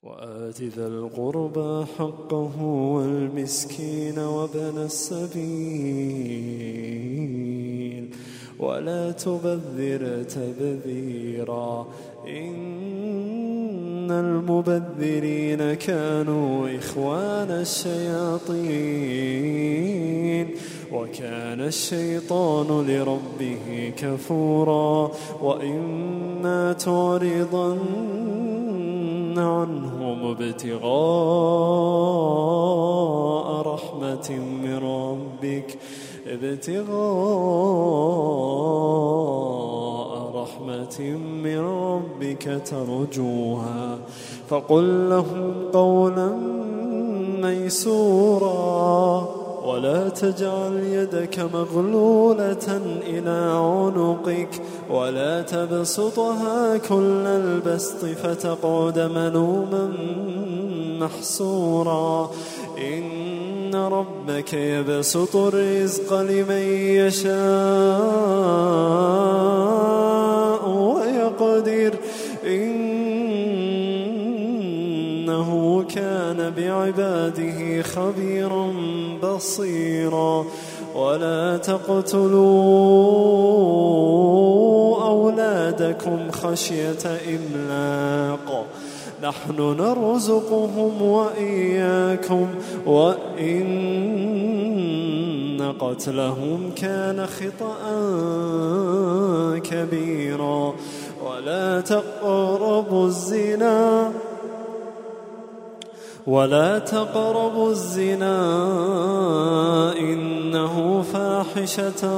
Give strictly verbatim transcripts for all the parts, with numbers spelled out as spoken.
وآت ذا القربى حقه والمسكين وابن السبيل ولا تبذر تبذيرا إن المبذرين كانوا إخوان الشياطين وكان الشيطان لربه كفورا وإما تعرضن عنهم ابتغاء رحمة من ربك ابتغاء رحمة من ربك ترجوها فقل لهم قولا ميسورا ولا تجعل يدك مغلولة إلى عنقك ولا تبسطها كل البسط فتقعد ملوما محسورا إن ربك يبسط الرزق لمن يشاء ويقدر إنه كان بعباده خبيرا بصيرا ولا تقتلوا أولادكم خشية إملاق نحن نرزقهم وإياكم وإن قتلهم كان خطأ كبيرا ولا تقربوا الزنا ولا تقربوا الزنا إنه فاحشة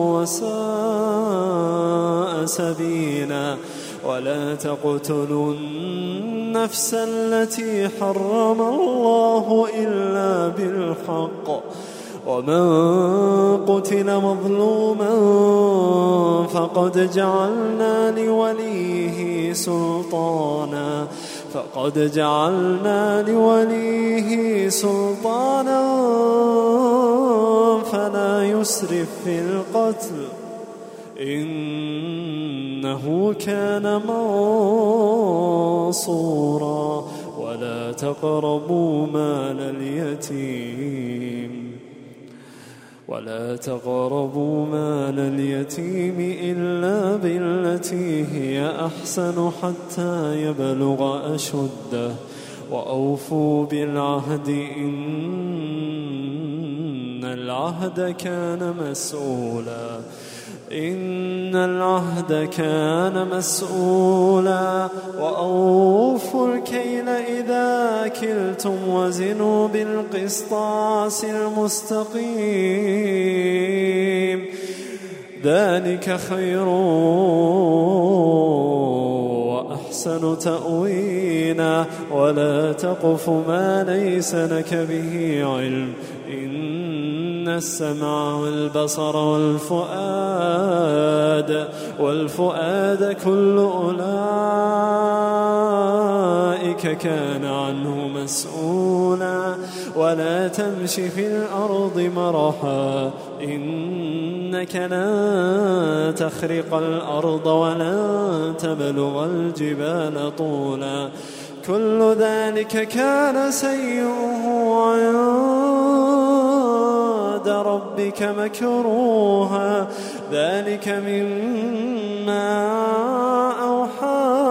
وساء سبيلا ولا تقتلوا النفس التي حرم الله إلا بالحق ومن قتل مظلوما فقد جعلنا لوليه سلطانا فقد جعلنا لوليه سلطانا فلا يسرف في القتل إنه كان منصورا ولا تقربوا مال اليتيم ولا تقربوا مال اليتيم إلا بالتي هي أحسن حتى يبلغ أشده وأوفوا بالعهد إن العهد كان مسؤولا إن العهد كان مسؤولا وأوفوا الكيل إذا كلتم وزنوا بالقسطاس المستقيم ذلك خير وأحسن تأويلا ولا تقف ما ليس لك به علم إن السمع والبصر والفؤاد والفؤاد كل أولئك كان عنه مسؤولا ولا تمش في الأرض مرحا إنك لن تخرق الأرض ولن تبلغ الجبال طولا كل ذلك كان سيئه عند ربك مكروها ذلك مما أوحى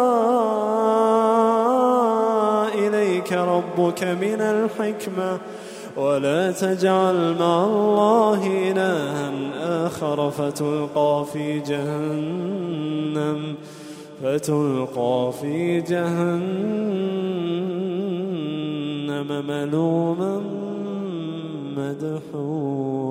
إليك ربك من الحكمة ولا تجعل مع الله إلها آخر فتلقى في جهنم فتلقى في جهنم ملوما مدحورا